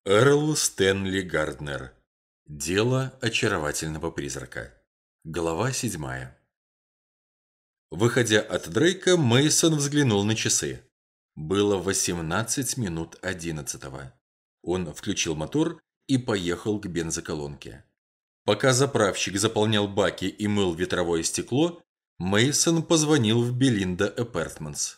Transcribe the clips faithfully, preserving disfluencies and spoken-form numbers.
Эрл Стэнли Гарднер. Дело очаровательного призрака. Глава седьмая. Выходя от Дрейка, Мейсон взглянул на часы. Было восемнадцать минут одиннадцатого. Он включил мотор и поехал к бензоколонке. Пока заправщик заполнял баки и мыл ветровое стекло, Мейсон позвонил в Белинда Апартментс.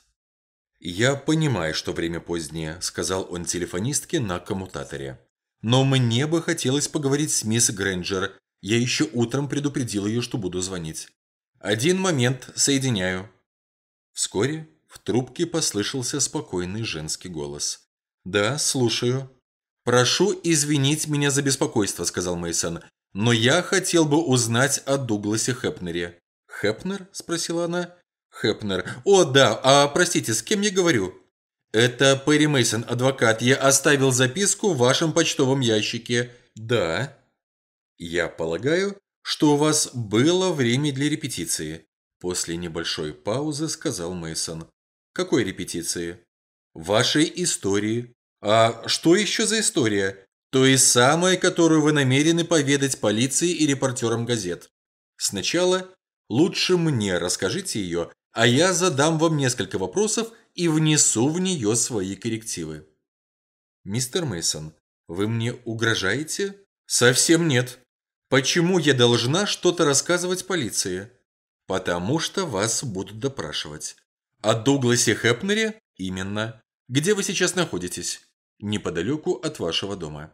«Я понимаю, что время позднее», – сказал он телефонистке на коммутаторе. «Но мне бы хотелось поговорить с мисс Грэнджер. Я еще утром предупредил ее, что буду звонить. Один момент, соединяю». Вскоре в трубке послышался спокойный женский голос. «Да, слушаю». «Прошу извинить меня за беспокойство», – сказал Мейсон. «Но я хотел бы узнать о Дугласе Хепнере». «Хепнер?» – спросила она. Хепнер. «О, да, а простите, с кем я говорю?» «Это Перри Мейсон, адвокат. Я оставил записку в вашем почтовом ящике». «Да». «Я полагаю, что у вас было время для репетиции». После небольшой паузы сказал Мейсон. «Какой репетиции?» «Вашей истории». «А что еще за история?» «Той самой, которую вы намерены поведать полиции и репортерам газет». «Сначала лучше мне расскажите ее, а я задам вам несколько вопросов и внесу в нее свои коррективы». «Мистер Мейсон, вы мне угрожаете?» «Совсем нет. Почему я должна что-то рассказывать полиции?» «Потому что вас будут допрашивать». «О Дугласе Хепнере?» «Именно. Где вы сейчас находитесь?» «Неподалеку от вашего дома».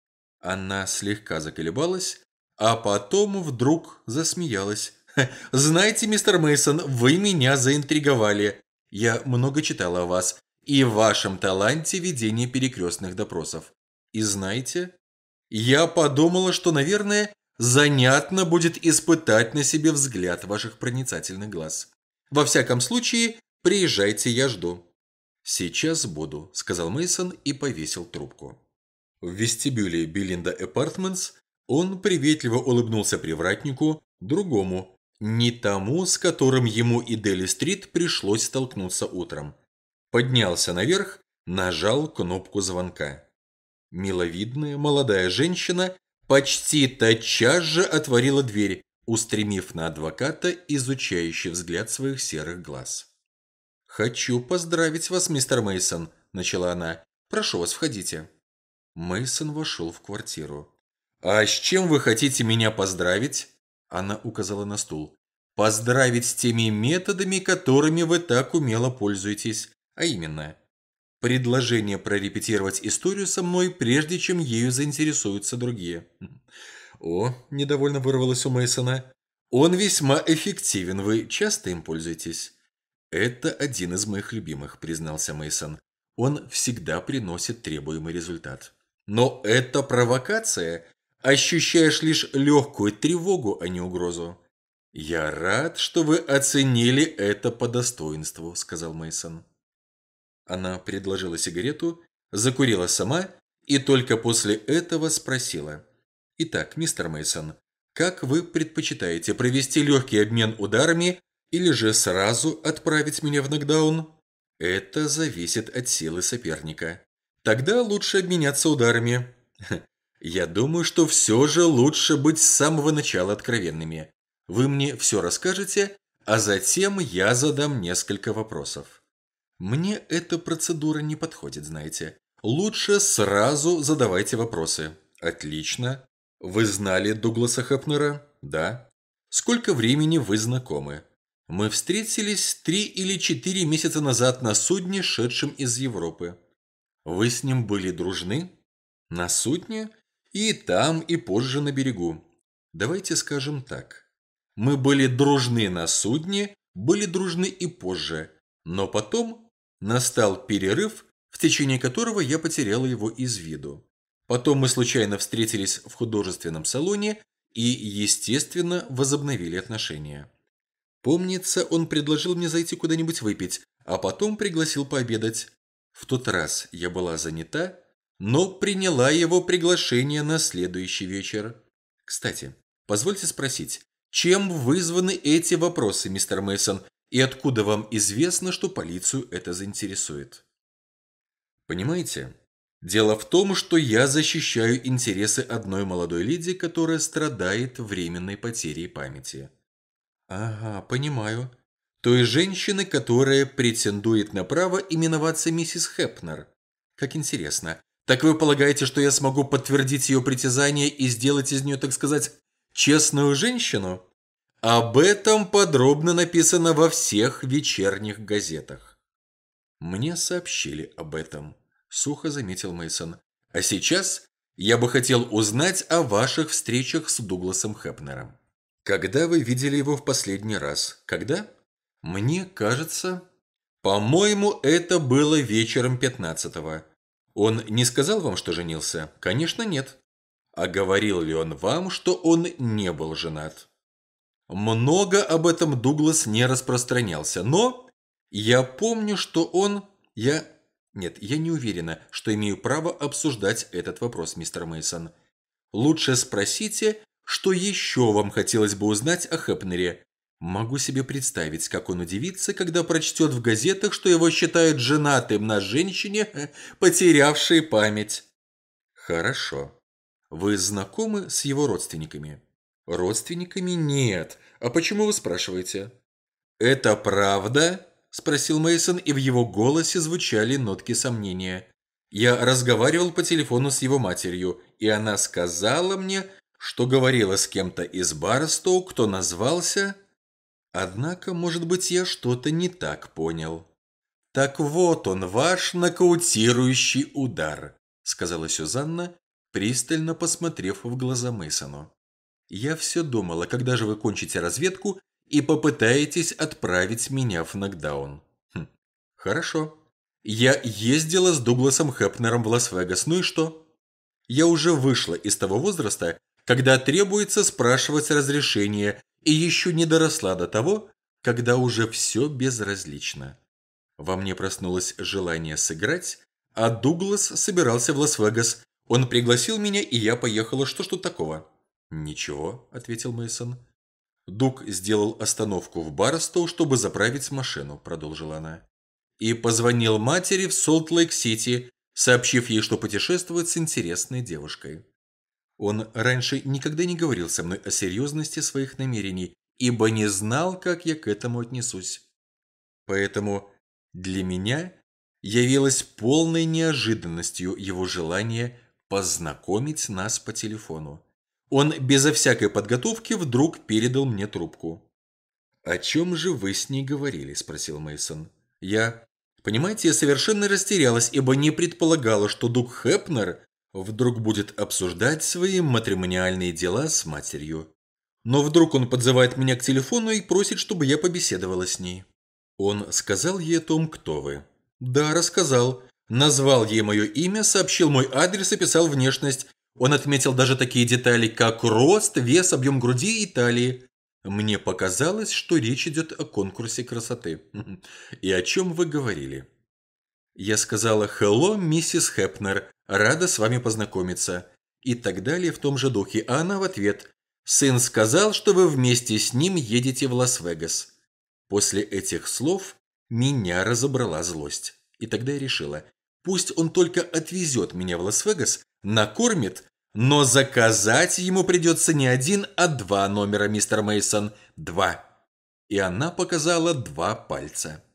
Она слегка заколебалась, а потом вдруг засмеялась. «Знаете, мистер Мейсон, вы меня заинтриговали. Я много читала о вас и вашем таланте ведения перекрестных допросов. И знаете, я подумала, что, наверное, занятно будет испытать на себе взгляд ваших проницательных глаз. Во всяком случае, приезжайте, я жду». «Сейчас буду», – сказал Мейсон и повесил трубку. В вестибюле Белинда Апартментс он приветливо улыбнулся привратнику, другому, не тому, с которым ему и Дели-стрит пришлось столкнуться утром. Поднялся наверх, нажал кнопку звонка. Миловидная молодая женщина почти тотчас же отворила дверь, устремив на адвоката изучающий взгляд своих серых глаз. «Хочу поздравить вас, мистер Мейсон», – начала она. «Прошу вас, входите». Мейсон вошел в квартиру. «А с чем вы хотите меня поздравить?» Она указала на стул. «Поздравить с теми методами, которыми вы так умело пользуетесь. А именно, предложение прорепетировать историю со мной, прежде чем ею заинтересуются другие». «О», – недовольно вырвалось у Мейсона. «Он весьма эффективен. Вы часто им пользуетесь?» «Это один из моих любимых», – признался Мейсон. «Он всегда приносит требуемый результат». «Но это провокация. Ощущаешь лишь легкую тревогу, а не угрозу». «Я рад, что вы оценили это по достоинству», – сказал Мейсон. Она предложила сигарету, закурила сама и только после этого спросила. «Итак, мистер Мейсон, как вы предпочитаете провести легкий обмен ударами или же сразу отправить меня в нокдаун?» «Это зависит от силы соперника». «Тогда лучше обменяться ударами». «Я думаю, что все же лучше быть с самого начала откровенными. Вы мне все расскажете, а затем я задам несколько вопросов». «Мне эта процедура не подходит, знаете. Лучше сразу задавайте вопросы». «Отлично. Вы знали Дугласа Хепнера?» «Да». «Сколько времени вы знакомы?» «Мы встретились три или четыре месяца назад на судне, шедшем из Европы». «Вы с ним были дружны?» «На судне? И там, и позже на берегу». «Давайте скажем так. Мы были дружны на судне, были дружны и позже, но потом настал перерыв, в течение которого я потеряла его из виду. Потом мы случайно встретились в художественном салоне и, естественно, возобновили отношения. Помнится, он предложил мне зайти куда-нибудь выпить, а потом пригласил пообедать. В тот раз я была занята, но приняла его приглашение на следующий вечер. Кстати, позвольте спросить, чем вызваны эти вопросы, мистер Мейсон, и откуда вам известно, что полицию это заинтересует?» «Понимаете, Дело в том, что я защищаю интересы одной молодой леди, которая страдает временной потерей памяти. Ага, понимаю. Той женщины, которая претендует на право именоваться миссис Хепнер. Как интересно. Так вы полагаете, что я смогу подтвердить ее притязание и сделать из нее, так сказать, честную женщину? Об этом подробно написано во всех вечерних газетах. Мне сообщили об этом, сухо заметил Мейсон. А сейчас я бы хотел узнать о ваших встречах с Дугласом Хепнером. Когда вы видели его в последний раз? Когда? Мне кажется... По-моему, это было вечером пятнадцатого. Он не сказал вам, что женился? Конечно, нет. А говорил ли он вам, что он не был женат? Много об этом Дуглас не распространялся, но я помню, что он... Я... Нет, я не уверена, что имею право обсуждать этот вопрос, мистер Мейсон. Лучше спросите, что еще вам хотелось бы узнать о Хепнере. Могу себе представить, как он удивится, когда прочтет в газетах, что его считают женатым на женщине, потерявшей память. Хорошо. Вы знакомы с его родственниками? Родственниками нет. А почему вы спрашиваете? Это правда? Спросил Мейсон, и в его голосе звучали нотки сомнения. Я разговаривал по телефону с его матерью, и она сказала мне, что говорила с кем-то из Барстоу, кто назвался... Однако, может быть, я что-то не так понял. Так вот он, ваш нокаутирующий удар, сказала Сюзанна, пристально посмотрев в глаза Мейсону. Я все думала, когда же вы кончите разведку и попытаетесь отправить меня в нокдаун. Хм, хорошо. Я ездила с Дугласом Хепнером в Лас-Вегас, ну и что? Я уже вышла из того возраста, когда требуется спрашивать разрешение, и еще не доросла до того, когда уже все безразлично. Во мне проснулось желание сыграть, а Дуглас собирался в Лас-Вегас. Он пригласил меня, и я поехала. Что ж тут такого? Ничего, ответил Мейсон. Дуг сделал остановку в Барстоу, чтобы заправить машину, продолжила она. И позвонил матери в Солт-Лейк-Сити, сообщив ей, что путешествует с интересной девушкой. Он раньше никогда не говорил со мной о серьезности своих намерений, ибо не знал, как я к этому отнесусь. Поэтому для меня явилось полной неожиданностью его желание познакомить нас по телефону. Он безо всякой подготовки вдруг передал мне трубку. «О чем же вы с ней говорили?» – спросил Мейсон. Я... Понимаете, я совершенно растерялась, ибо не предполагала, что Дуг Хепнер вдруг будет обсуждать свои матримониальные дела с матерью. Но вдруг он подзывает меня к телефону и просит, чтобы я побеседовала с ней. Он сказал ей о том, кто вы. Да, рассказал. Назвал ей мое имя, сообщил мой адрес и описал внешность. Он отметил даже такие детали, как рост, вес, объем груди и талии. Мне показалось, что речь идет о конкурсе красоты. И о чем вы говорили? Я сказала «Hello, миссис Хепнер, рада с вами познакомиться». И так далее в том же духе, а она в ответ «Сын сказал, что вы вместе с ним едете в Лас-Вегас». После этих слов меня разобрала злость. И тогда я решила, пусть он только отвезет меня в Лас-Вегас, накормит, но заказать ему придется не один, а два номера, мистер Мейсон. Два. И она показала два пальца.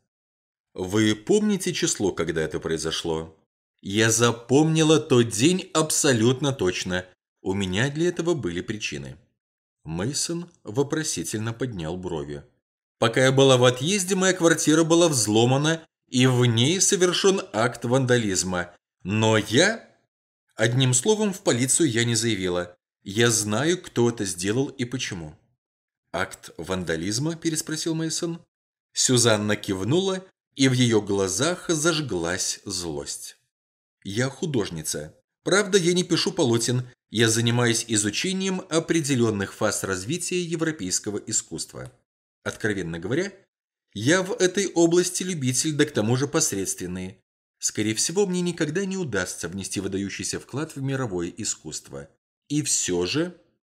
Вы помните число, когда это произошло? Я запомнила тот день абсолютно точно. У меня для этого были причины. Мейсон вопросительно поднял брови. Пока я была в отъезде, моя квартира была взломана, и в ней совершен акт вандализма. Но я... Одним словом, в полицию я не заявила. Я знаю, кто это сделал и почему. «Акт вандализма?» – переспросил Мейсон. Сюзанна кивнула, и в ее глазах зажглась злость. «Я художница. Правда, я не пишу полотен. Я занимаюсь изучением определенных фаз развития европейского искусства. Откровенно говоря, я в этой области любитель, да к тому же посредственный. Скорее всего, мне никогда не удастся внести выдающийся вклад в мировое искусство. И все же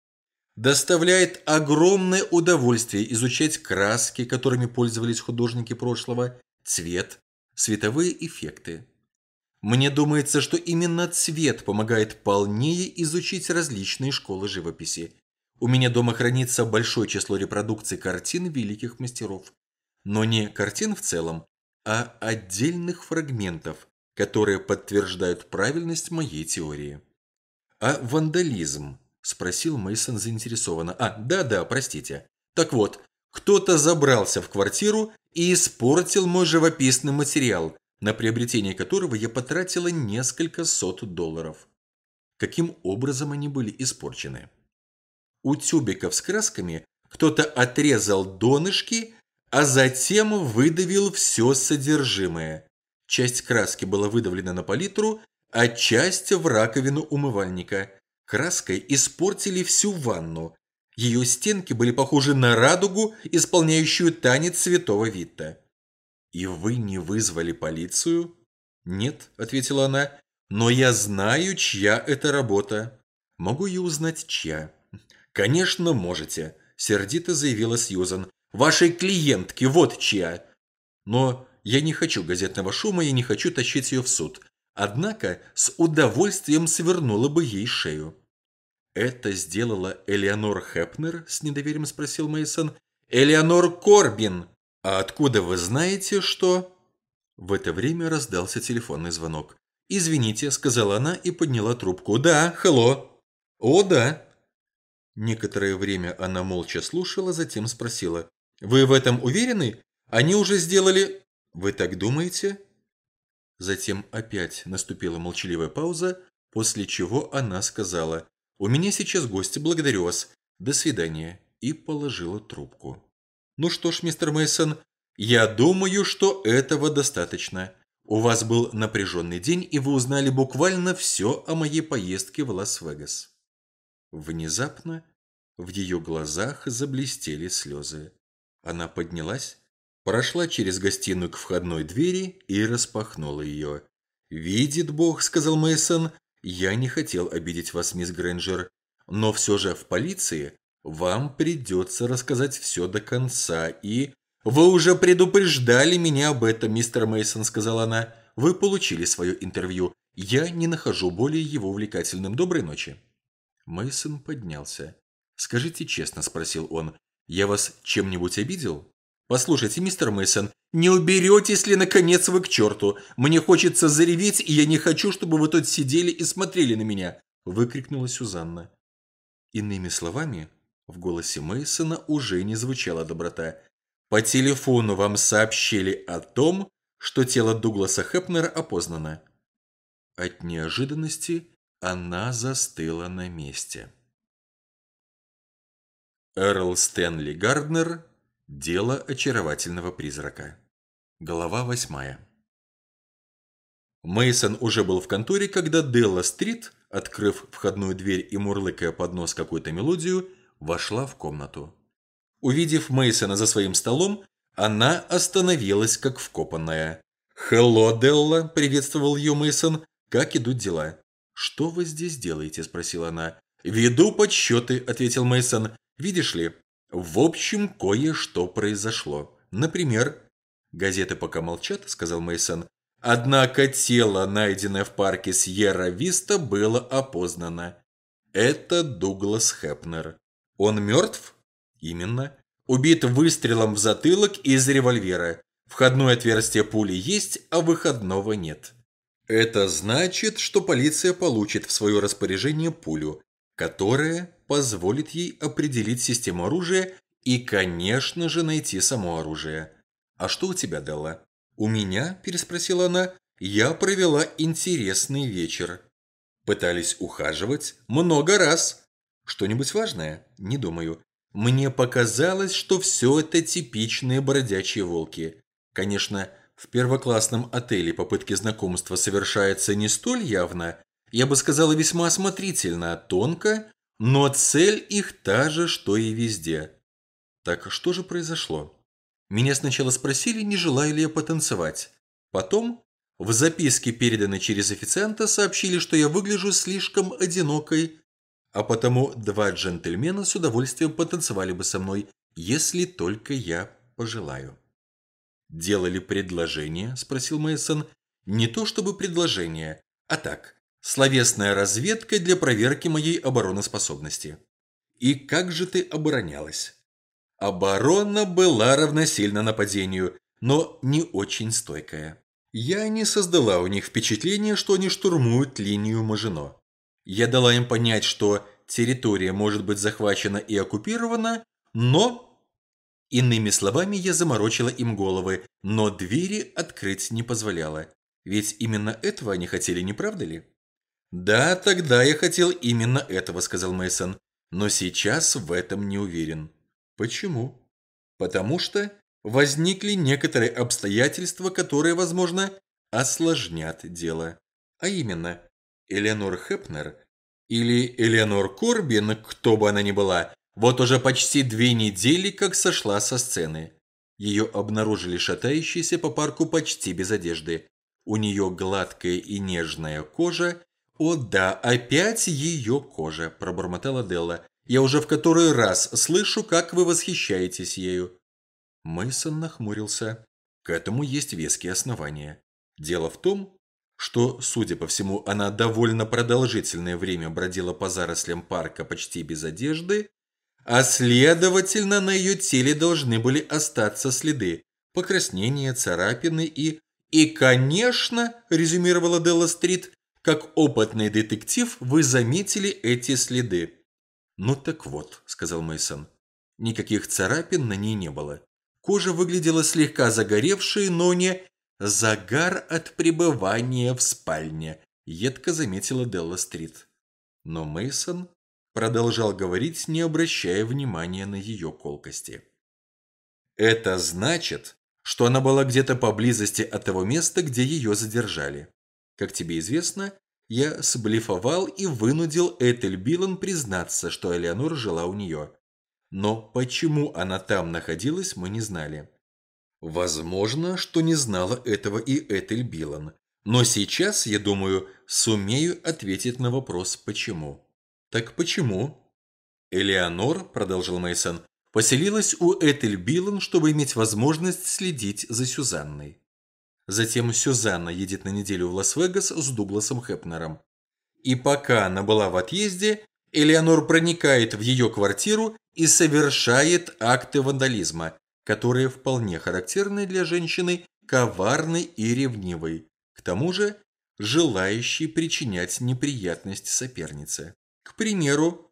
доставляет огромное удовольствие изучать краски, которыми пользовались художники прошлого, цвет, световые эффекты. Мне думается, что именно цвет помогает полнее изучить различные школы живописи. У меня дома хранится большое число репродукций картин великих мастеров. Но не картин в целом, а отдельных фрагментов, которые подтверждают правильность моей теории. «А вандализм?» – спросил Мейсон заинтересованно. «А, да-да, простите. Так вот, кто-то забрался в квартиру и испортил мой живописный материал, на приобретение которого я потратила несколько сот долларов». Каким образом они были испорчены? У тюбиков с красками кто-то отрезал донышки, а затем выдавил все содержимое. Часть краски была выдавлена на палитру, а часть в раковину умывальника. Краской испортили всю ванну. Ее стенки были похожи на радугу, исполняющую танец Святого Витта. «И вы не вызвали полицию?» «Нет», — ответила она, — «но я знаю, чья это работа. Могу я узнать, чья?» «Конечно, можете», — сердито заявила Сьюзан. «Вашей клиентке, вот чья». «Но я не хочу газетного шума и не хочу тащить ее в суд. Однако с удовольствием свернула бы ей шею». «Это сделала Элеонор Хепнер?» – с недоверием спросил Мейсон. «Элеонор Корбин! А откуда вы знаете, что...» В это время раздался телефонный звонок. «Извините», – сказала она и подняла трубку. «Да, hello». «О, да». Некоторое время она молча слушала, затем спросила. «Вы в этом уверены? Они уже сделали...» «Вы так думаете?» Затем опять наступила молчаливая пауза, после чего она сказала: «У меня сейчас гости, благодарю вас. До свидания», и положила трубку. «Ну что ж, мистер Мейсон, я думаю, что этого достаточно. У вас был напряженный день, и вы узнали буквально все о моей поездке в Лас-Вегас». Внезапно в ее глазах заблестели слезы. Она поднялась, прошла через гостиную к входной двери и распахнула ее. «Видит Бог», — сказал Мейсон, — «я не хотел обидеть вас, мисс Грэнджер, но все же в полиции вам придется рассказать все до конца и...» «Вы уже предупреждали меня об этом, мистер Мейсон», — сказала она. «Вы получили свое интервью. Я не нахожу более его увлекательным. Доброй ночи». Мейсон поднялся. «Скажите честно», — спросил он, — «я вас чем-нибудь обидел?» «Послушайте, мистер Мейсон, не уберетесь ли, наконец, вы к черту? Мне хочется зареветь, и я не хочу, чтобы вы тут сидели и смотрели на меня!» – выкрикнула Сюзанна. Иными словами, в голосе Мейсона уже не звучала доброта. «По телефону вам сообщили о том, что тело Дугласа Хепнера опознано». От неожиданности она застыла на месте. Эрл Стэнли Гарднер. Дело очаровательного призрака. Глава восьмая. Мейсон уже был в конторе, когда Делла Стрит, открыв входную дверь и мурлыкая под нос какую-то мелодию, вошла в комнату. Увидев Мейсона за своим столом, она остановилась как вкопанная. «Хелло, Делла!» – приветствовал ее Мейсон. «Как идут дела?» «Что вы здесь делаете?» – спросила она. «Веду подсчеты», – ответил Мейсон. «Видишь ли, в общем, кое-что произошло. Например...» «Газеты пока молчат», – сказал Мейсон. «Однако тело, найденное в парке Сьерра-Виста, было опознано. Это Дуглас Хепнер. Он мертв?» «Именно. Убит выстрелом в затылок из револьвера. Входное отверстие пули есть, а выходного нет. Это значит, что полиция получит в свое распоряжение пулю, которая позволит ей определить систему оружия и, конечно же, найти само оружие. А что у тебя, Делла?» «У меня?» – переспросила она. «Я провела интересный вечер». «Пытались ухаживать?» «Много раз». «Что-нибудь важное?» «Не думаю. Мне показалось, что все это типичные бродячие волки. Конечно, в первоклассном отеле попытки знакомства совершаются не столь явно, я бы сказала, весьма осмотрительно, тонко, но цель их та же, что и везде». «Так что же произошло?» «Меня сначала спросили, не желаю ли я потанцевать. Потом, в записке, переданной через официанта, сообщили, что я выгляжу слишком одинокой, а потому два джентльмена с удовольствием потанцевали бы со мной, если только я пожелаю». «Делали предложение?» – спросил Мейсон. Не то чтобы предложение, а так, словесная разведка для проверки моей обороноспособности. И как же ты оборонялась? Оборона была равносильна нападению, но не очень стойкая. Я не создала у них впечатление, что они штурмуют линию Мажино. Я дала им понять, что территория может быть захвачена и оккупирована, но... Иными словами, я заморочила им головы, но двери открыть не позволяла. Ведь именно этого они хотели, не правда ли? Да, тогда я хотел именно этого, сказал Мейсон, но сейчас в этом не уверен. Почему? Потому что возникли некоторые обстоятельства, которые, возможно, осложнят дело. А именно, Элеонор Хепнер или Элеонор Корбин, кто бы она ни была, вот уже почти две недели как сошла со сцены. Ее обнаружили шатающейся по парку почти без одежды. У нее гладкая и нежная кожа. «О да, опять ее кожа», – пробормотала Делла. «Я уже в который раз слышу, как вы восхищаетесь ею». Мейсон нахмурился. К этому есть веские основания. Дело в том, что, судя по всему, она довольно продолжительное время бродила по зарослям парка почти без одежды, а следовательно, на ее теле должны были остаться следы, покраснения, царапины и... И, конечно, резюмировала Делла Стрит, как опытный детектив, вы заметили эти следы. Ну так вот, сказал Мейсон, никаких царапин на ней не было. Кожа выглядела слегка загоревшей, но не загар от пребывания в спальне, едко заметила Делла Стрит. Но Мейсон продолжал говорить, не обращая внимания на ее колкости. Это значит, что она была где-то поблизости от того места, где ее задержали. Как тебе известно, я сблефовал и вынудил Этель Билан признаться, что Элеонор жила у нее. Но почему она там находилась, мы не знали. Возможно, что не знала этого и Этель Билан. Но сейчас, я думаю, сумею ответить на вопрос «почему?». Так почему? Элеонор, продолжил Мейсон, поселилась у Этель Билан, чтобы иметь возможность следить за Сюзанной. Затем Сюзанна едет на неделю в Лас-Вегас с Дугласом Хепнером. И пока она была в отъезде, Элеонор проникает в ее квартиру и совершает акты вандализма, которые вполне характерны для женщины коварной и ревнивой, к тому же желающей причинять неприятность сопернице. К примеру,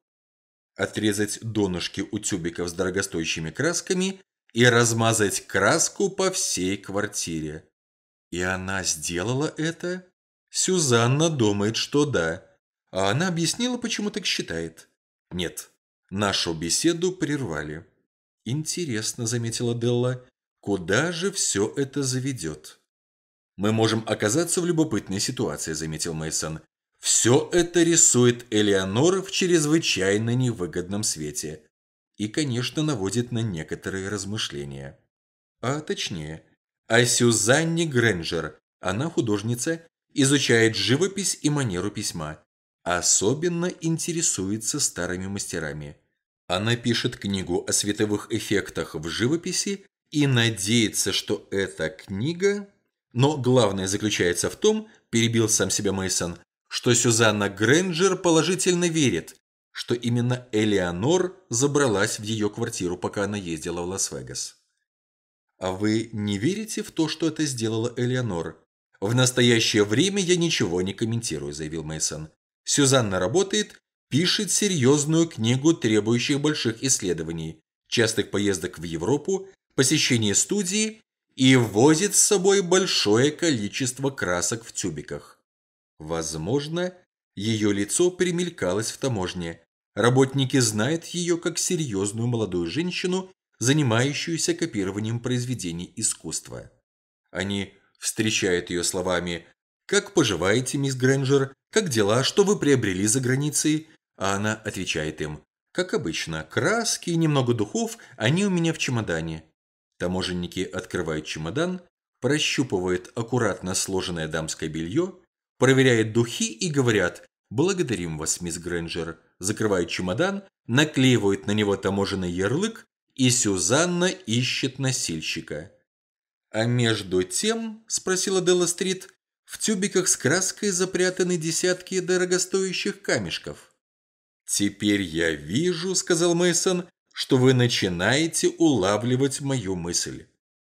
отрезать донышки у тюбиков с дорогостоящими красками и размазать краску по всей квартире. И она сделала это? Сюзанна думает, что да. А она объяснила, почему так считает. Нет, нашу беседу прервали. Интересно, заметила Делла, куда же все это заведет? Мы можем оказаться в любопытной ситуации, заметил Мейсон. Все это рисует Элеонор в чрезвычайно невыгодном свете. И, конечно, наводит на некоторые размышления. А точнее, о Сюзанне Грэнджер. Она художница, изучает живопись и манеру письма. Особенно интересуется старыми мастерами. Она пишет книгу о световых эффектах в живописи и надеется, что эта книга... Но главное заключается в том, перебил сам себя Мейсон, что Сюзанна Грэнджер положительно верит, что именно Элеонор забралась в ее квартиру, пока она ездила в Лас-Вегас. А вы не верите в то, что это сделала Элеонор? В настоящее время я ничего не комментирую, заявил Мейсон. Сюзанна работает, пишет серьезную книгу, требующую больших исследований, частых поездок в Европу, посещения студии и возит с собой большое количество красок в тюбиках. Возможно, ее лицо примелькалось в таможне. Работники знают ее как серьезную молодую женщину, занимающуюся копированием произведений искусства. Они встречают ее словами «Как поживаете, мисс Грэнджер? Как дела? Что вы приобрели за границей?» А она отвечает им «Как обычно, краски и немного духов, они у меня в чемодане». Таможенники открывают чемодан, прощупывают аккуратно сложенное дамское белье, проверяют духи и говорят «Благодарим вас, мисс Грэнджер». Закрывают чемодан, наклеивают на него таможенный ярлык, и Сюзанна ищет носильщика. «А между тем, – спросила Делла Стрит, – В тюбиках с краской запрятаны десятки дорогостоящих камешков. «Теперь я вижу, — сказал Мейсон, — что вы начинаете улавливать мою мысль.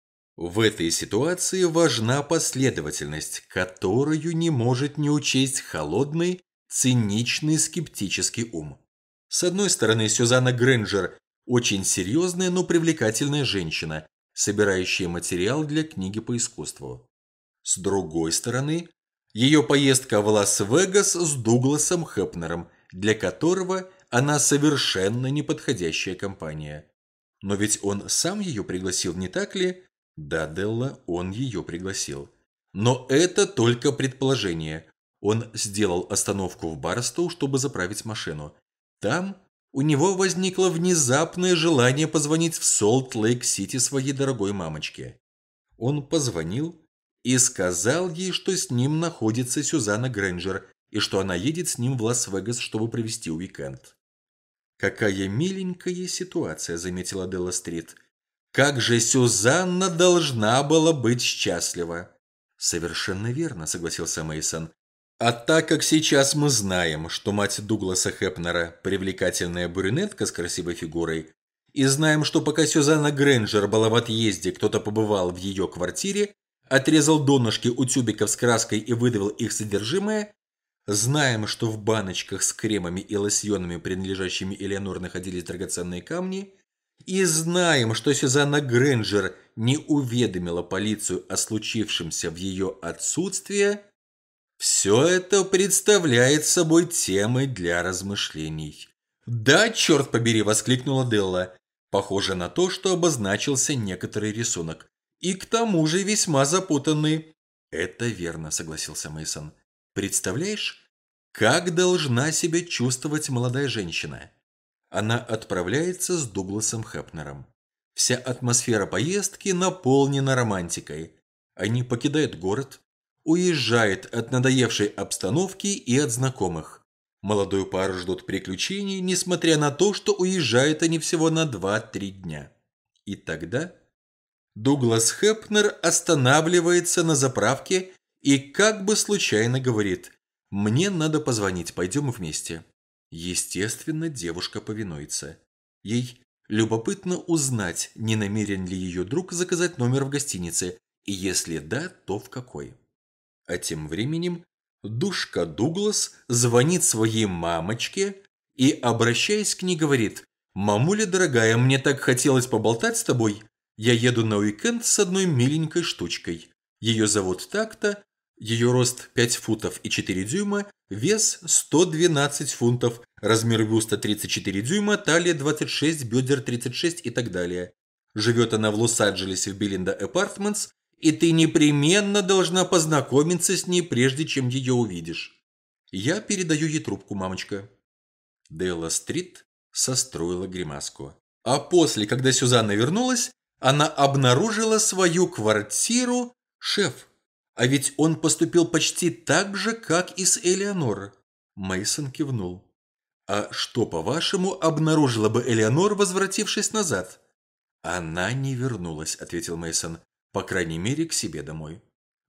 В этой ситуации важна последовательность, которую не может не учесть холодный, циничный, скептический ум. С одной стороны, Сюзанна Грэнджер – очень серьезная, но привлекательная женщина, собирающая материал для книги по искусству. С другой стороны, ее поездка в Лас-Вегас с Дугласом Хепнером, для которого она совершенно неподходящая компания. Но ведь он сам ее пригласил, не так ли? Да, Делла, он ее пригласил. Но это только предположение. Он сделал остановку в Барстоу, чтобы заправить машину. Там у него возникло внезапное желание позвонить в Солт-Лейк-Сити своей дорогой мамочке. Он позвонил и сказал ей, что с ним находится Сюзанна Грэнджер и что она едет с ним в Лас-Вегас, чтобы провести уикенд. «Какая миленькая ситуация», — заметила Делла Стрит. «Как же Сюзанна должна была быть счастлива!» «Совершенно верно», — согласился Мейсон. «А так как сейчас мы знаем, что мать Дугласа Хепнера – привлекательная брюнетка с красивой фигурой, и знаем, что пока Сюзанна Грэнджер была в отъезде, кто-то побывал в ее квартире, отрезал донышки у тюбиков с краской и выдавил их содержимое, знаем, что в баночках с кремами и лосьонами, принадлежащими Элеонор, находились драгоценные камни, и знаем, что Сюзанна Грэнджер не уведомила полицию о случившемся в ее отсутствие, все это представляет собой темы для размышлений». «Да, черт побери!» – воскликнула Делла. «Похоже на то, что обозначился некоторый рисунок. И к тому же весьма запутанный». «Это верно», – согласился Мейсон. «Представляешь, как должна себя чувствовать молодая женщина? Она отправляется с Дугласом Хепнером. Вся атмосфера поездки наполнена романтикой. Они покидают город, уезжает от надоевшей обстановки и от знакомых. Молодую пару ждут приключений, несмотря на то, что уезжают они всего на два-три дня. И тогда Дуглас Хепнер останавливается на заправке и как бы случайно говорит: «Мне надо позвонить, пойдем вместе». Естественно, девушка повинуется. Ей любопытно узнать, не намерен ли ее друг заказать номер в гостинице, и если да, то в какой. А тем временем душка Дуглас звонит своей мамочке и, обращаясь к ней, говорит: «Мамуля дорогая, мне так хотелось поболтать с тобой. Я еду на уикенд с одной миленькой штучкой. Ее зовут так-то, ее рост пять футов и четыре дюйма, вес сто двенадцать фунтов, размер бюста тридцать четыре дюйма, талия двадцать шесть, бедер тридцать шесть и так далее. Живет она в Лос-Анджелесе в Белинда Апартментс, и ты непременно должна познакомиться с ней, прежде чем ее увидишь. Я передаю ей трубку, мамочка». Делла Стрит состроила гримаску. А после, когда Сюзанна вернулась, она обнаружила свою квартиру. «Шеф, а ведь он поступил почти так же, как и с Элеонор». Мейсон кивнул. «А что, по-вашему, обнаружила бы Элеонор, возвратившись назад?» «Она не вернулась», — ответил Мейсон. «По крайней мере, к себе домой».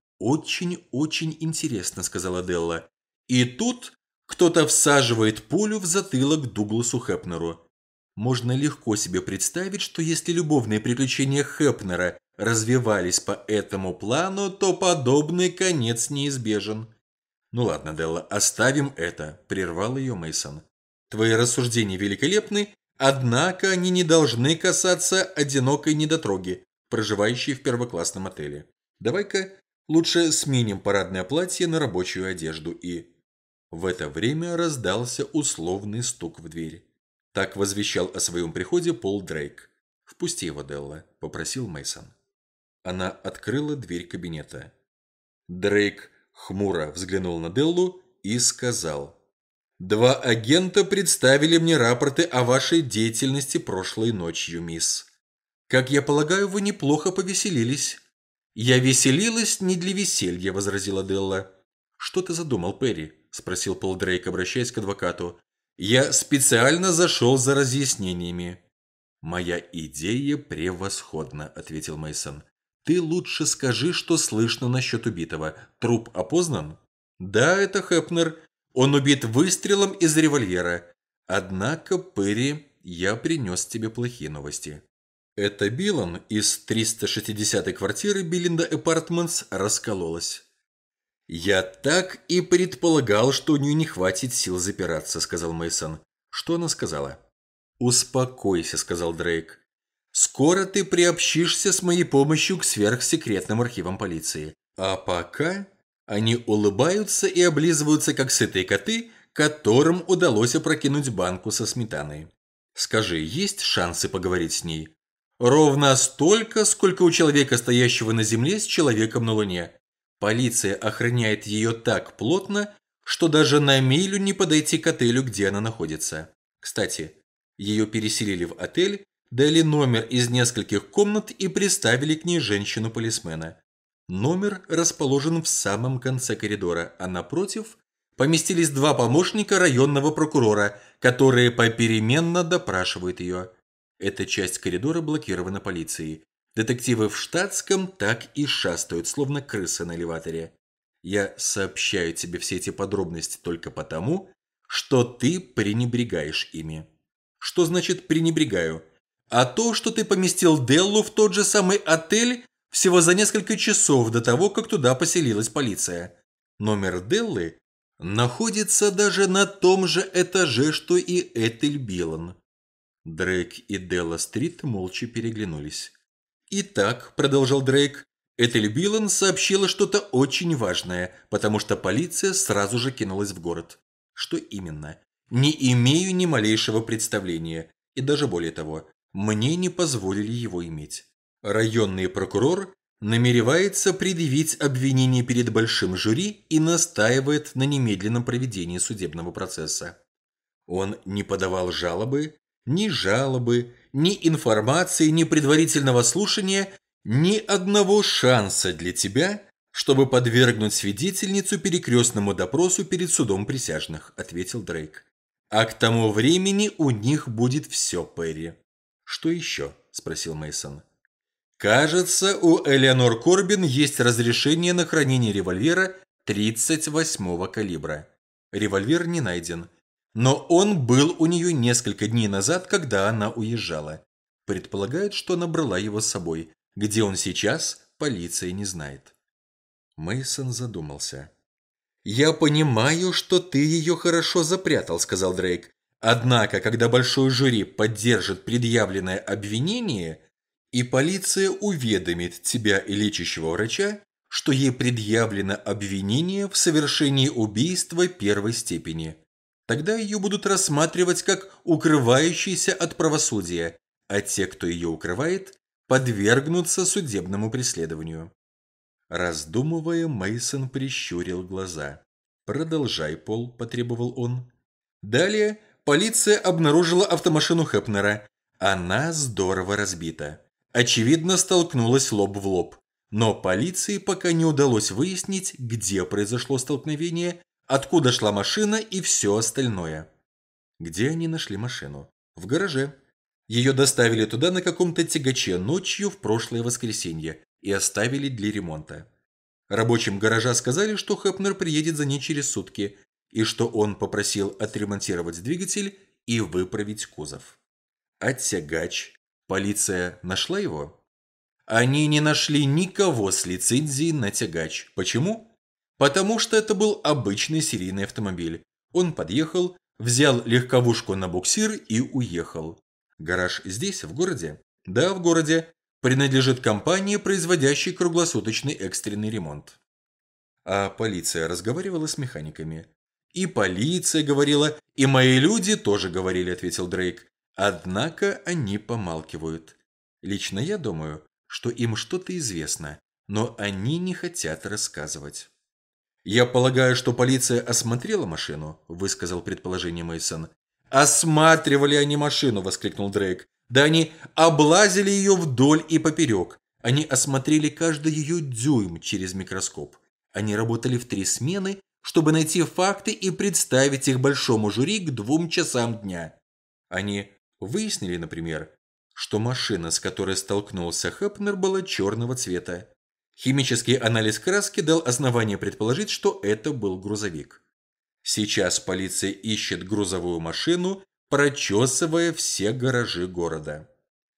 «Очень-очень интересно», — сказала Делла. И тут кто-то всаживает пулю в затылок Дугласу Хепнеру. Можно легко себе представить, что если любовные приключения Хепнера развивались по этому плану, то подобный конец неизбежен. «Ну ладно, Делла, оставим это», – прервал ее Мейсон. «Твои рассуждения великолепны, однако они не должны касаться одинокой недотроги, проживающей в первоклассном отеле. Давай-ка лучше сменим парадное платье на рабочую одежду». И в это время раздался условный стук в дверь. Так возвещал о своем приходе Пол Дрейк. «Впусти его, Делла», – попросил Мейсон. Она открыла дверь кабинета. Дрейк хмуро взглянул на Деллу и сказал: «Два агента представили мне рапорты о вашей деятельности прошлой ночью, мисс. Как я полагаю, вы неплохо повеселились». «Я веселилась не для веселья», – возразила Делла. «Что ты задумал, Перри?» – спросил Пол Дрейк, обращаясь к адвокату. «Я специально зашел за разъяснениями». «Моя идея превосходна», – ответил Мейсон. Ты лучше скажи, что слышно насчет убитого. Труп опознан? Да, это Хепнер. Он убит выстрелом из револьвера. Однако, Перри, я принес тебе плохие новости. Это Билан из триста шестидесятой квартиры Белинда Апартментс раскололась. «Я так и предполагал, что у нее не хватит сил запираться», — сказал Мейсон. Что она сказала? «Успокойся», — сказал Дрейк. «Скоро ты приобщишься с моей помощью к сверхсекретным архивам полиции. А пока они улыбаются и облизываются, как сытые коты, которым удалось опрокинуть банку со сметаной. Скажи, есть шансы поговорить с ней? Ровно столько, сколько у человека, стоящего на земле, с человеком на Луне. Полиция охраняет ее так плотно, что даже на милю не подойти к отелю, где она находится. Кстати, ее переселили в отель, дали номер из нескольких комнат и приставили к ней женщину-полисмена. Номер расположен в самом конце коридора, а напротив поместились два помощника районного прокурора, которые попеременно допрашивают ее. Эта часть коридора блокирована полицией. Детективы в штатском так и шастают, словно крысы на элеваторе. Я сообщаю тебе все эти подробности только потому, что ты пренебрегаешь ими. Что значит пренебрегаю? А то, что ты поместил Деллу в тот же самый отель всего за несколько часов до того, как туда поселилась полиция. Номер Деллы находится даже на том же этаже, что и Этель Билан. Дрейк и Делла Стрит молча переглянулись. «Итак», – продолжал Дрейк, – Этель Билан сообщила что-то очень важное, потому что полиция сразу же кинулась в город. Что именно? Не имею ни малейшего представления, и даже более того, мне не позволили его иметь. Районный прокурор намеревается предъявить обвинение перед большим жюри и настаивает на немедленном проведении судебного процесса. Он не подавал жалобы, ни жалобы, ни информации, ни предварительного слушания, ни одного шанса для тебя, чтобы подвергнуть свидетельницу перекрестному допросу перед судом присяжных, ответил Дрейк. А к тому времени у них будет все, Перри. Что еще? Спросил Мейсон. Кажется, у Элеонор Корбин есть разрешение на хранение револьвера тридцать восьмого калибра. Револьвер не найден. Но он был у нее несколько дней назад, когда она уезжала. Предполагают, что она брала его с собой. Где он сейчас, полиция не знает. Мейсон задумался. «Я понимаю, что ты ее хорошо запрятал», — сказал Дрейк. «Однако, когда большой жюри поддержит предъявленное обвинение, и полиция уведомит тебя и лечащего врача, что ей предъявлено обвинение в совершении убийства первой степени, тогда ее будут рассматривать как укрывающийся от правосудия, а те, кто ее укрывает, подвергнутся судебному преследованию». Раздумывая, Мейсон прищурил глаза. «Продолжай, Пол», – потребовал он. Далее полиция обнаружила автомашину Хепнера. Она здорово разбита. Очевидно, столкнулась лоб в лоб. Но полиции пока не удалось выяснить, где произошло столкновение, откуда шла машина и все остальное. Где они нашли машину? В гараже. Ее доставили туда на каком-то тягаче ночью в прошлое воскресенье и оставили для ремонта. Рабочим гаража сказали, что Хепнер приедет за ней через сутки и что он попросил отремонтировать двигатель и выправить кузов. А тягач? Полиция нашла его? Они не нашли никого с лицензией на тягач. Почему? Потому что это был обычный серийный автомобиль. Он подъехал, взял легковушку на буксир и уехал. Гараж здесь, в городе? Да, в городе. Принадлежит компании, производящей круглосуточный экстренный ремонт. А полиция разговаривала с механиками. И полиция говорила, и мои люди тоже говорили, ответил Дрейк. Однако они помалкивают. Лично я думаю, что им что-то известно, но они не хотят рассказывать. «Я полагаю, что полиция осмотрела машину», – высказал предположение Мейсон. «Осматривали они машину», – воскликнул Дрейк. «Да они облазили ее вдоль и поперек. Они осмотрели каждый ее дюйм через микроскоп. Они работали в три смены, чтобы найти факты и представить их большому жюри к двум часам дня. Они выяснили, например, что машина, с которой столкнулся Хепнер, была черного цвета. Химический анализ краски дал основание предположить, что это был грузовик. Сейчас полиция ищет грузовую машину, прочесывая все гаражи города.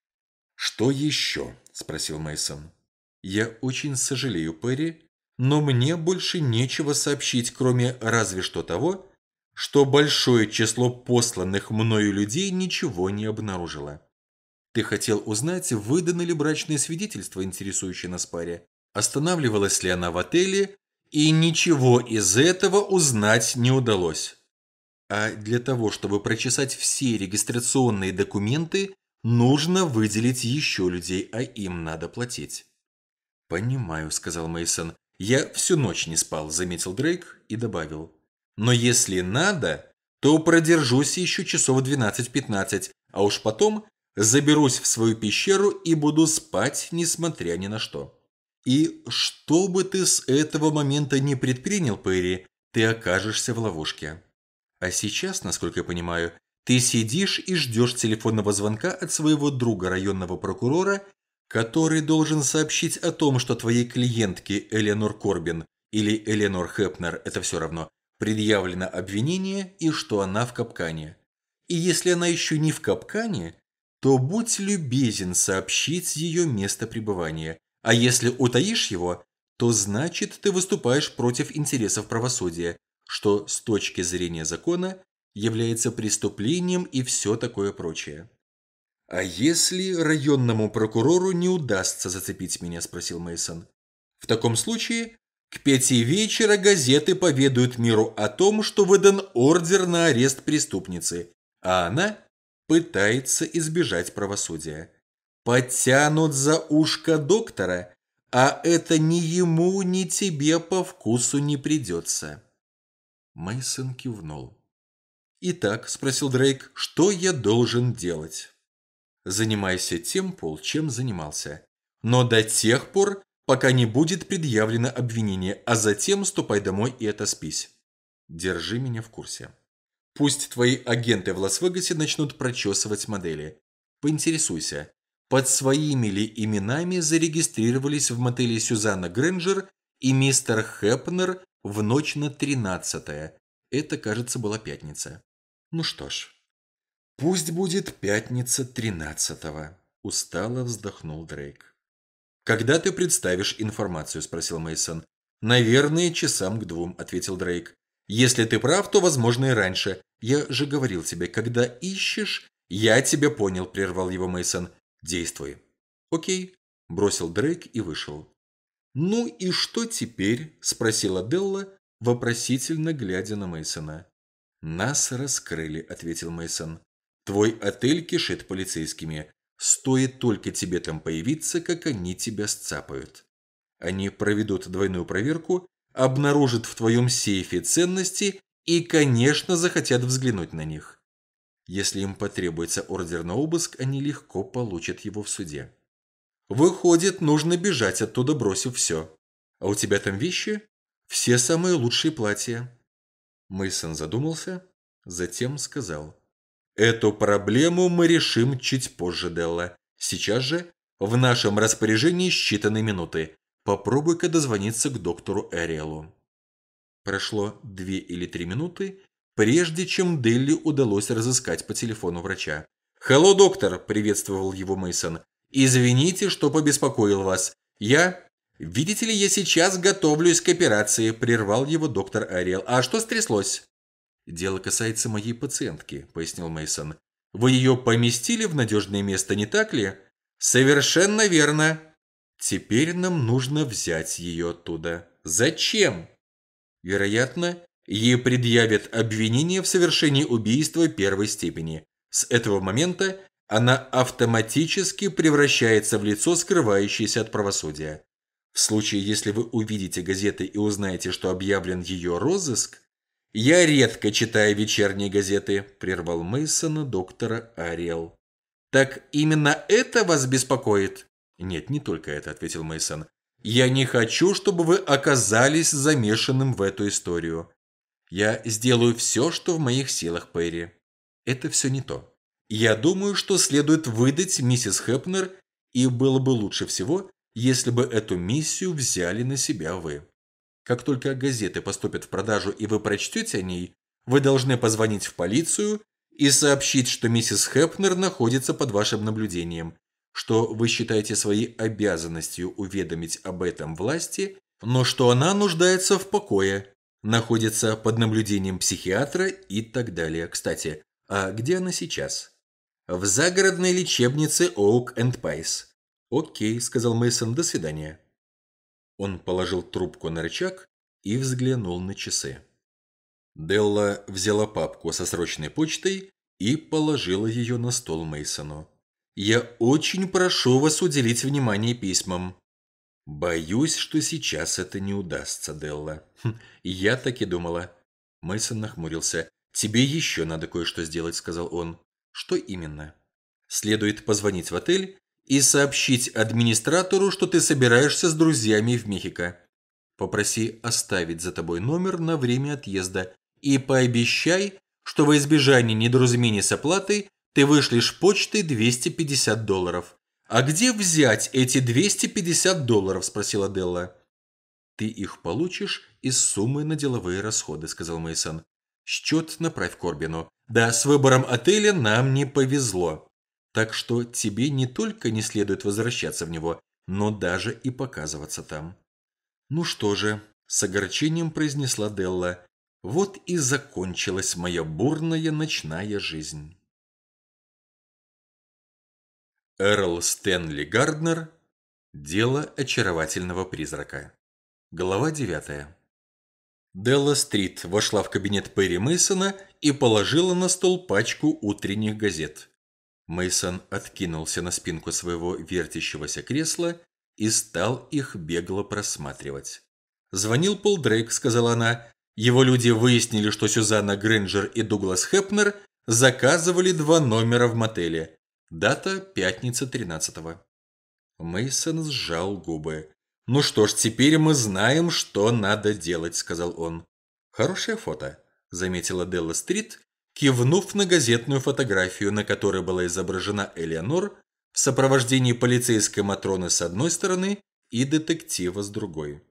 «Что еще?» – спросил Мейсон. «Я очень сожалею, Перри, но мне больше нечего сообщить, кроме разве что того, что большое число посланных мною людей ничего не обнаружило. Ты хотел узнать, выданы ли брачные свидетельства, интересующие нас паре, останавливалась ли она в отеле, и ничего из этого узнать не удалось. А для того, чтобы прочесать все регистрационные документы, нужно выделить еще людей, а им надо платить». «Понимаю», — сказал Мейсон. «Я всю ночь не спал», — заметил Дрейк и добавил. «Но если надо, то продержусь еще часов двенадцать-пятнадцать, а уж потом заберусь в свою пещеру и буду спать, несмотря ни на что». «И что бы ты с этого момента не предпринял, Перри, ты окажешься в ловушке. А сейчас, насколько я понимаю, ты сидишь и ждешь телефонного звонка от своего друга районного прокурора, который должен сообщить о том, что твоей клиентке Эленор Корбин или Эленор Хепнер, это все равно, предъявлено обвинение и что она в капкане. И если она еще не в капкане, то будь любезен сообщить ее место пребывания. А если утаишь его, то значит ты выступаешь против интересов правосудия, что с точки зрения закона является преступлением и все такое прочее». «А если районному прокурору не удастся зацепить меня?» – спросил Мейсон. «В таком случае к пяти вечера газеты поведают миру о том, что выдан ордер на арест преступницы, а она пытается избежать правосудия. Подтянут за ушко доктора, а это ни ему, ни тебе по вкусу не придется». Мейсон кивнул. «Итак», – спросил Дрейк, – «что я должен делать?» «Занимайся тем, Пол, чем занимался. Но до тех пор, пока не будет предъявлено обвинение, а затем ступай домой и отоспись. Держи меня в курсе. Пусть твои агенты в Лас-Вегасе начнут прочесывать модели. Поинтересуйся, под своими ли именами зарегистрировались в мотеле Сюзанна Грэнджер и мистер Хепнер в ночь на тринадцатое. Это, кажется, была пятница. Ну что ж, пусть будет пятница тринадцатого. Устало вздохнул Дрейк. «Когда ты представишь информацию?» – спросил Мейсон. «Наверное, часам к двум», – ответил Дрейк. «Если ты прав, то, возможно, и раньше. Я же говорил тебе, когда ищешь...» «Я тебя понял», – прервал его Мейсон. «Действуй». «Окей», – бросил Дрейк и вышел. «Ну и что теперь?» – спросила Делла, вопросительно глядя на Мейсона. «Нас раскрыли», – ответил Мейсон. «Твой отель кишит полицейскими. Стоит только тебе там появиться, как они тебя сцапают. Они проведут двойную проверку, обнаружат в твоем сейфе ценности и, конечно, захотят взглянуть на них. Если им потребуется ордер на обыск, они легко получат его в суде. Выходит, нужно бежать оттуда, бросив все. А у тебя там вещи? Все самые лучшие платья». Мейсон задумался, затем сказал: «Эту проблему мы решим чуть позже, Делла. Сейчас же в нашем распоряжении считанные минуты. Попробуй-ка дозвониться к доктору Эриэлу». Прошло две или три минуты, прежде чем Делли удалось разыскать по телефону врача. «Hello, доктор!» – приветствовал его Мейсон. «Извините, что побеспокоил вас. Я... Видите ли, я сейчас готовлюсь к операции», – прервал его доктор Эриэл. «А что стряслось?» «Дело касается моей пациентки», – пояснил Мейсон. «Вы ее поместили в надежное место, не так ли?» «Совершенно верно. Теперь нам нужно взять ее оттуда». «Зачем?» «Вероятно, ей предъявят обвинение в совершении убийства первой степени. С этого момента она автоматически превращается в лицо, скрывающееся от правосудия. В случае, если вы увидите газеты и узнаете, что объявлен ее розыск...» «Я редко читаю вечерние газеты», – прервал Мейсона доктора Ариэл. «Так именно это вас беспокоит?» «Нет, не только это», – ответил Мейсон. «Я не хочу, чтобы вы оказались замешанным в эту историю. Я сделаю все, что в моих силах, Перри». «Это все не то. Я думаю, что следует выдать миссис Хепнер, и было бы лучше всего, если бы эту миссию взяли на себя вы. Как только газеты поступят в продажу и вы прочтете о ней, вы должны позвонить в полицию и сообщить, что миссис Хепнер находится под вашим наблюдением, что вы считаете своей обязанностью уведомить об этом власти, но что она нуждается в покое, находится под наблюдением психиатра и так далее. Кстати, а где она сейчас? В загородной лечебнице Oak and Pice. Окей, сказал Мейсон, до свидания. Он положил трубку на рычаг и взглянул на часы. Делла взяла папку со срочной почтой и положила ее на стол Мейсону. «Я очень прошу вас уделить внимание письмам». «Боюсь, что сейчас это не удастся, Делла». Хм, «Я так и думала». Мейсон нахмурился. «Тебе еще надо кое-что сделать», — сказал он. «Что именно?» «Следует позвонить в отель и сообщить администратору, что ты собираешься с друзьями в Мехико. Попроси оставить за тобой номер на время отъезда и пообещай, что во избежание недоразумений с оплатой ты вышлешь почтой двести пятьдесят долларов. «А где взять эти двести пятьдесят долларов?» – спросила Делла. «Ты их получишь из суммы на деловые расходы», – сказал Мейсон. «Счет направь Корбину. Да, с выбором отеля нам не повезло. Так что тебе не только не следует возвращаться в него, но даже и показываться там». «Ну что же», – с огорчением произнесла Делла, – «вот и закончилась моя бурная ночная жизнь». Эрл Стэнли Гарднер. Дело очаровательного призрака. Глава девятая. Делла Стрит вошла в кабинет Перри Мейсона и положила на стол пачку утренних газет. Мейсон откинулся на спинку своего вертящегося кресла и стал их бегло просматривать. «Звонил Пол Дрейк», — сказала она. «Его люди выяснили, что Сюзанна Грэнджер и Дуглас Хепнер заказывали два номера в мотеле. Дата – пятница тринадцатого». Мейсон сжал губы. «Ну что ж, теперь мы знаем, что надо делать», – сказал он. «Хорошее фото», – заметила Делла Стрит, кивнув на газетную фотографию, на которой была изображена Элеонор в сопровождении полицейской Матроны с одной стороны и детектива с другой.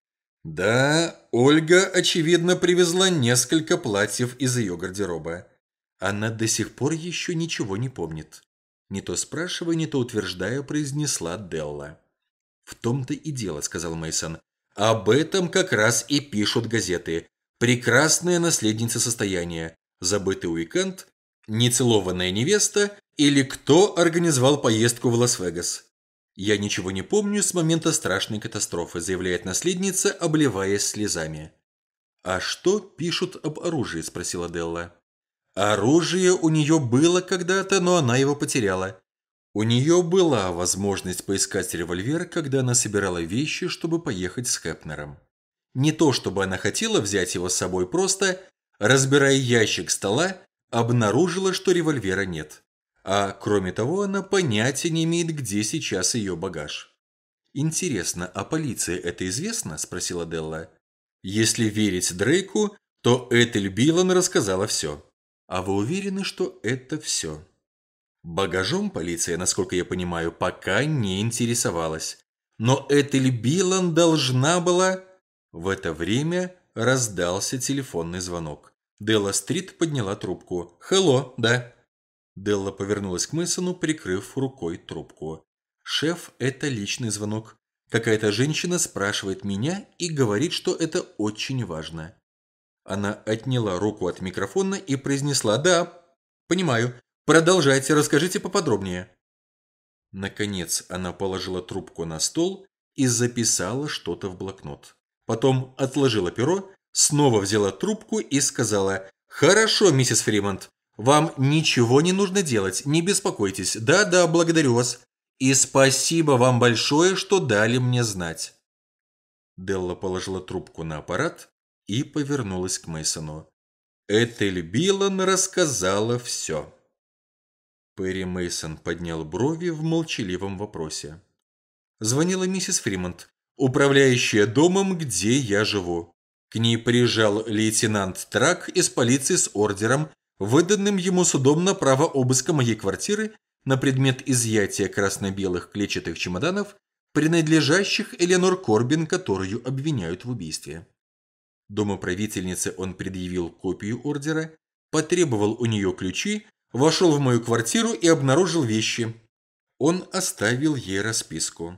Да, Ольга, очевидно, привезла несколько платьев из ее гардероба. Она до сих пор еще ничего не помнит. Не то спрашивая, не то утверждая, произнесла Делла. «В том-то и дело», — сказал Мейсон. «Об этом как раз и пишут газеты. Прекрасная наследница состояния, забытый уикенд, нецелованная невеста или кто организовал поездку в Лас-Вегас. Я ничего не помню с момента страшной катастрофы», — заявляет наследница, обливаясь слезами. «А что пишут об оружии?» — спросила Делла. «Оружие у нее было когда-то, но она его потеряла. У нее была возможность поискать револьвер, когда она собирала вещи, чтобы поехать с Хепнером. Не то, чтобы она хотела взять его с собой, просто, разбирая ящик стола, обнаружила, что револьвера нет. А кроме того, она понятия не имеет, где сейчас ее багаж». «Интересно, а полиции это известно?» – спросила Делла. «Если верить Дрейку, то Этель Билан рассказала все». «А вы уверены, что это все?» «Багажом полиция, насколько я понимаю, пока не интересовалась. Но Этель Билан должна была...» В это время раздался телефонный звонок. Делла Стрит подняла трубку. «Хелло, да». Делла повернулась к Мейсону, прикрыв рукой трубку. «Шеф, это личный звонок. Какая-то женщина спрашивает меня и говорит, что это очень важно». Она отняла руку от микрофона и произнесла: «Да, понимаю. Продолжайте, расскажите поподробнее». Наконец она положила трубку на стол и записала что-то в блокнот. Потом отложила перо, снова взяла трубку и сказала: «Хорошо, миссис Фримонт, вам ничего не нужно делать, не беспокойтесь. Да-да, благодарю вас. И спасибо вам большое, что дали мне знать». Делла положила трубку на аппарат и повернулась к Мейсону. Этель Билан рассказала все. Перри Мейсон поднял брови в молчаливом вопросе. «Звонила миссис Фримонт, управляющая домом, где я живу. К ней приезжал лейтенант Трак из полиции с ордером, выданным ему судом на право обыска моей квартиры на предмет изъятия красно-белых клетчатых чемоданов, принадлежащих Элеонор Корбин, которую обвиняют в убийстве. Домоправительнице он предъявил копию ордера, потребовал у нее ключи, вошел в мою квартиру и обнаружил вещи. Он оставил ей расписку.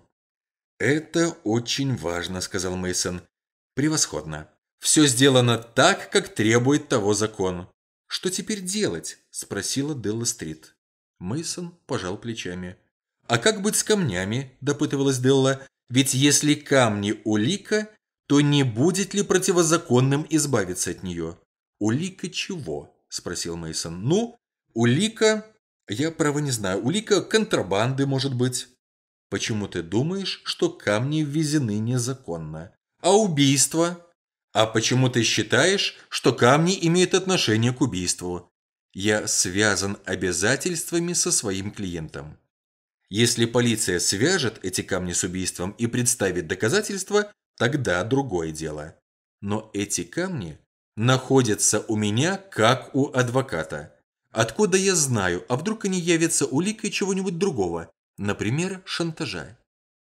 «Это очень важно», — сказал Мейсон. «Превосходно. Все сделано так, как требует того закон». «Что теперь делать?» — спросила Делла Стрит. Мейсон пожал плечами. «А как быть с камнями?» – допытывалась Делла. «Ведь если камни улика, то не будет ли противозаконным избавиться от нее?» «Улика чего?» – спросил Мейсон. «Ну, улика... Я, право, не знаю. Улика контрабанды, может быть». «Почему ты думаешь, что камни ввезены незаконно? А убийство? А почему ты считаешь, что камни имеют отношение к убийству? Я связан обязательствами со своим клиентом. Если полиция свяжет эти камни с убийством и представит доказательства, тогда другое дело. Но эти камни находятся у меня, как у адвоката. Откуда я знаю, а вдруг они явятся уликой чего-нибудь другого, например, шантажа?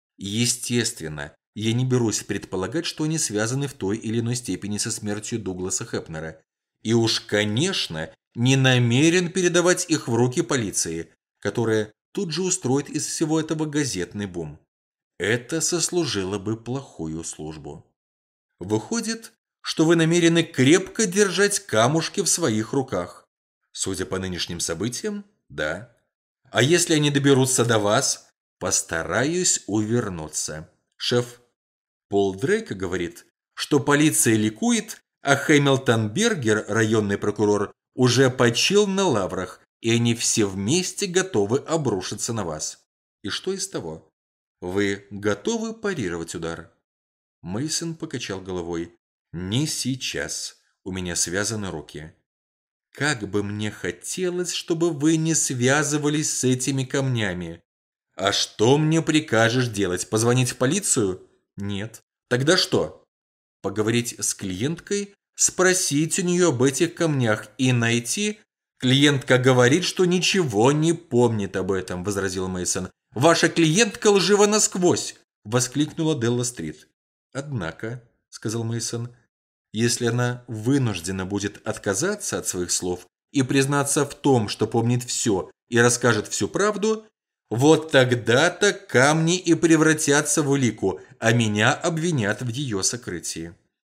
Естественно, я не берусь предполагать, что они связаны в той или иной степени со смертью Дугласа Хепнера. И уж, конечно, не намерен передавать их в руки полиции, которая тут же устроит из всего этого газетный бум. Это сослужило бы плохую службу. Выходит, что вы намерены крепко держать камушки в своих руках. Судя по нынешним событиям, да. А если они доберутся до вас, постараюсь увернуться. Шеф, Пол Дрейка говорит, что полиция ликует, а Хэмилтон Бергер, районный прокурор, уже почил на лаврах, и они все вместе готовы обрушиться на вас. И что из того? Вы готовы парировать удар? Мейсон покачал головой. Не сейчас. У меня связаны руки. Как бы мне хотелось, чтобы вы не связывались с этими камнями. А что мне прикажешь делать? Позвонить в полицию? Нет. Тогда что? Поговорить с клиенткой, спросить у нее об этих камнях и найти... Клиентка говорит, что ничего не помнит об этом, возразил Мейсон. Ваша клиентка лжива насквозь, воскликнула Делла Стрит. Однако, сказал Мейсон, если она вынуждена будет отказаться от своих слов и признаться в том, что помнит все и расскажет всю правду, вот тогда-то камни и превратятся в улику, а меня обвинят в ее сокрытии.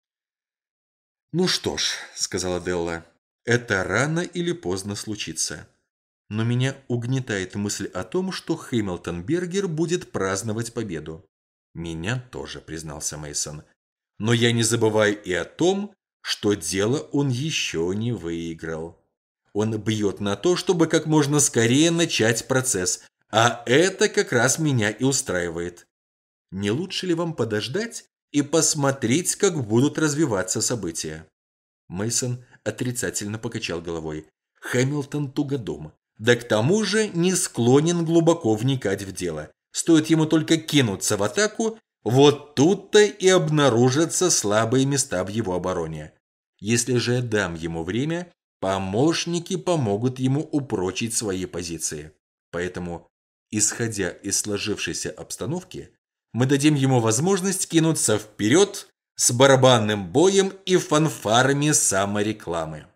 «Ну что ж», — сказала Делла, — «это рано или поздно случится. Но меня угнетает мысль о том, что Хэмилтон Бергер будет праздновать победу». «Меня тоже», — признался Мейсон. «Но я не забываю и о том, что дело он еще не выиграл. Он бьет на то, чтобы как можно скорее начать процесс, а это как раз меня и устраивает. Не лучше ли вам подождать и посмотреть, как будут развиваться события?» Мейсон отрицательно покачал головой. Хэмилтон тугодум. Да к тому же не склонен глубоко вникать в дело. Стоит ему только кинуться в атаку, вот тут-то и обнаружатся слабые места в его обороне. Если же я дам ему время, помощники помогут ему упрочить свои позиции. Поэтому, исходя из сложившейся обстановки, мы дадим ему возможность кинуться вперед с барабанным боем и фанфарами саморекламы.